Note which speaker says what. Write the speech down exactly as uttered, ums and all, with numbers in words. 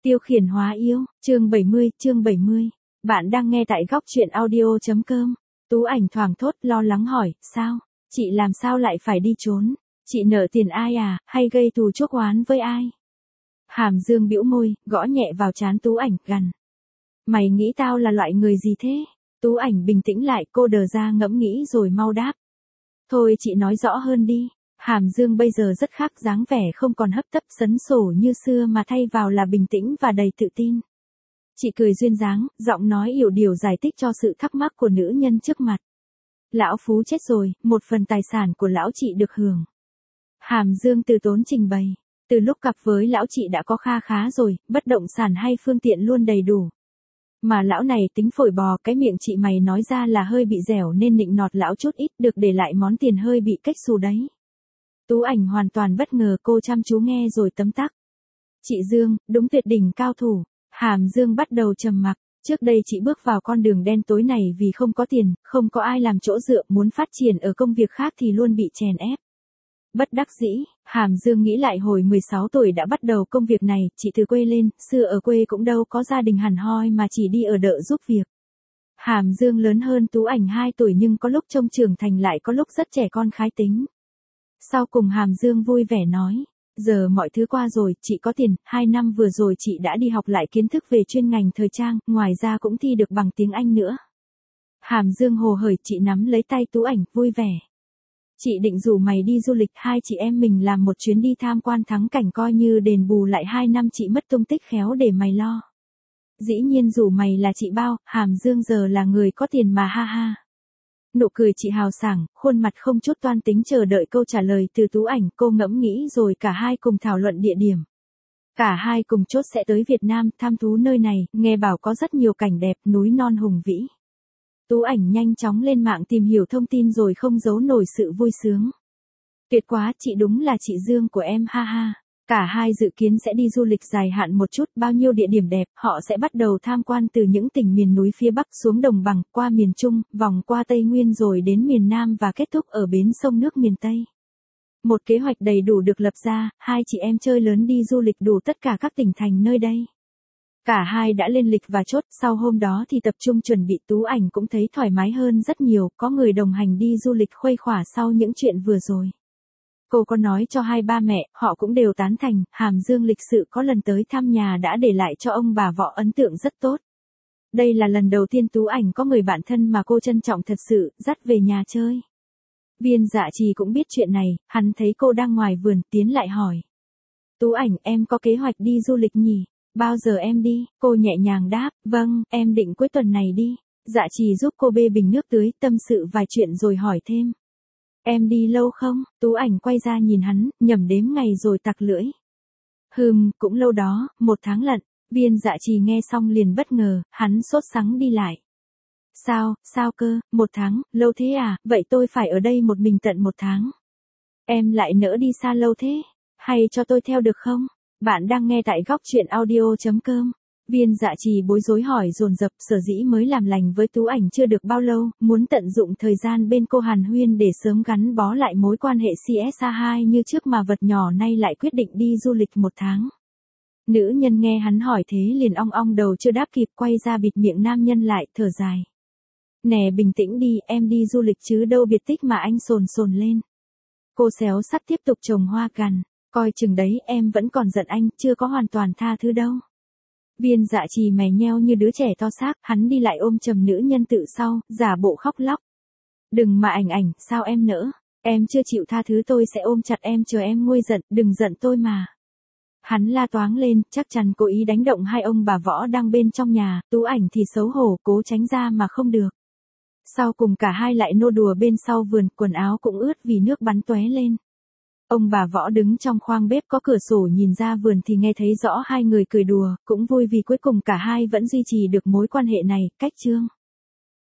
Speaker 1: Tiêu khiển hóa yêu, chương bảy mươi, chương bảy mươi. Bạn đang nghe tại góc truyện audio.com. Tú Ảnh thoảng thốt lo lắng hỏi, sao? Chị làm sao lại phải đi trốn? Chị nợ tiền ai à, hay gây thù chuốc oán với ai? Hàm Dương bĩu môi, gõ nhẹ vào trán Tú Ảnh, gằn. Mày nghĩ tao là loại người gì thế? Tú Ảnh bình tĩnh lại, cô đờ ra ngẫm nghĩ rồi mau đáp. Thôi chị nói rõ hơn đi. Hàm Dương bây giờ rất khác, dáng vẻ không còn hấp tấp sấn sổ như xưa mà thay vào là bình tĩnh và đầy tự tin. Chị cười duyên dáng, giọng nói yểu điệu giải thích cho sự thắc mắc của nữ nhân trước mặt. Lão Phú chết rồi, một phần tài sản của lão chị được hưởng. Hàm Dương từ tốn trình bày. Từ lúc cặp với lão chị đã có kha khá rồi, bất động sản hay phương tiện luôn đầy đủ. Mà lão này tính phổi bò, cái miệng chị mày nói ra là hơi bị dẻo nên nịnh nọt lão chút ít, được để lại món tiền hơi bị cách xù đấy. Tú Ảnh hoàn toàn bất ngờ, cô chăm chú nghe rồi tấm tắc. Chị Dương, đúng tuyệt đỉnh cao thủ. Hàm Dương bắt đầu trầm mặc. Trước đây chị bước vào con đường đen tối này vì không có tiền, không có ai làm chỗ dựa, muốn phát triển ở công việc khác thì luôn bị chèn ép. Bất đắc dĩ, Hàm Dương nghĩ lại hồi mười sáu tuổi đã bắt đầu công việc này, chị từ quê lên, xưa ở quê cũng đâu có gia đình hẳn hoi mà chỉ đi ở đợ giúp việc. Hàm Dương lớn hơn Tú Ảnh hai tuổi nhưng có lúc trông trưởng thành lại có lúc rất trẻ con khái tính. Sau cùng Hàm Dương vui vẻ nói, giờ mọi thứ qua rồi, chị có tiền, hai năm vừa rồi chị đã đi học lại kiến thức về chuyên ngành thời trang, ngoài ra cũng thi được bằng tiếng Anh nữa. Hàm Dương hồ hởi, chị nắm lấy tay Tú Ảnh, vui vẻ. Chị định rủ mày đi du lịch, hai chị em mình làm một chuyến đi tham quan thắng cảnh coi như đền bù lại hai năm chị mất tung tích, khéo để mày lo. Dĩ nhiên rủ mày là chị bao, Hàm Dương giờ là người có tiền mà, ha ha. Nụ cười chị hào sảng, khuôn mặt không chút toan tính chờ đợi câu trả lời từ Tú Ảnh, cô ngẫm nghĩ rồi cả hai cùng thảo luận địa điểm. Cả hai cùng chốt sẽ tới Việt Nam tham thú nơi này, nghe bảo có rất nhiều cảnh đẹp, núi non hùng vĩ. Tú Ảnh nhanh chóng lên mạng tìm hiểu thông tin rồi không giấu nổi sự vui sướng. Tuyệt quá, chị đúng là chị Dương của em, ha ha. Cả hai dự kiến sẽ đi du lịch dài hạn một chút, bao nhiêu địa điểm đẹp, họ sẽ bắt đầu tham quan từ những tỉnh miền núi phía Bắc xuống đồng bằng, qua miền Trung, vòng qua Tây Nguyên rồi đến miền Nam và kết thúc ở bến sông nước miền Tây. Một kế hoạch đầy đủ được lập ra, hai chị em chơi lớn đi du lịch đủ tất cả các tỉnh thành nơi đây. Cả hai đã lên lịch và chốt, sau hôm đó thì tập trung chuẩn bị. Tú Ảnh cũng thấy thoải mái hơn rất nhiều, có người đồng hành đi du lịch khuây khỏa sau những chuyện vừa rồi. Cô có nói cho hai ba mẹ, họ cũng đều tán thành, Hàm Dương lịch sự có lần tới thăm nhà đã để lại cho ông bà vợ ấn tượng rất tốt. Đây là lần đầu tiên Tú Ảnh có người bạn thân mà cô trân trọng thật sự, dắt về nhà chơi. Viên Dạ Trì cũng biết chuyện này, hắn thấy cô đang ngoài vườn, tiến lại hỏi. Tú Ảnh, em có kế hoạch đi du lịch nhỉ? Bao giờ em đi? Cô nhẹ nhàng đáp, vâng, em định cuối tuần này đi. Dạ Trì giúp cô bê bình nước tưới, tâm sự vài chuyện rồi hỏi thêm. Em đi lâu không? Tú Ảnh quay ra nhìn hắn, nhẩm đếm ngày rồi tặc lưỡi. Hừm, cũng lâu đó, một tháng lận. Viên Dạ Trì nghe xong liền bất ngờ, hắn sốt sắng đi lại. Sao, sao cơ, một tháng, lâu thế à, vậy tôi phải ở đây một mình tận một tháng. Em lại nỡ đi xa lâu thế, hay cho tôi theo được không? Bạn đang nghe tại góc truyện audio.com. Viên Dạ Trì bối rối hỏi dồn dập, sở dĩ mới làm lành với Tú Ảnh chưa được bao lâu, muốn tận dụng thời gian bên cô hàn huyên để sớm gắn bó lại mối quan hệ xê ét a hai như trước mà vật nhỏ nay lại quyết định đi du lịch một tháng. Nữ nhân nghe hắn hỏi thế liền ong ong đầu chưa đáp kịp, quay ra bịt miệng nam nhân lại, thở dài. Nè bình tĩnh đi, em đi du lịch chứ đâu biệt tích mà anh sồn sồn lên. Cô xéo sắt tiếp tục trồng hoa cằn. Coi chừng đấy, em vẫn còn giận anh, chưa có hoàn toàn tha thứ đâu. Viên Dạ Trì mè nheo như đứa trẻ to xác, hắn đi lại ôm chầm nữ nhân tự sau, giả bộ khóc lóc. Đừng mà Ảnh Ảnh, sao em nỡ? Em chưa chịu tha thứ tôi sẽ ôm chặt em chờ em nguôi giận, đừng giận tôi mà. Hắn la toáng lên, chắc chắn cố ý đánh động hai ông bà võ đang bên trong nhà, Tú Ảnh thì xấu hổ, cố tránh ra mà không được. Sau cùng cả hai lại nô đùa bên sau vườn, quần áo cũng ướt vì nước bắn tóe lên. Ông bà võ đứng trong khoang bếp có cửa sổ nhìn ra vườn thì nghe thấy rõ hai người cười đùa, cũng vui vì cuối cùng cả hai vẫn duy trì được mối quan hệ này, cách chương.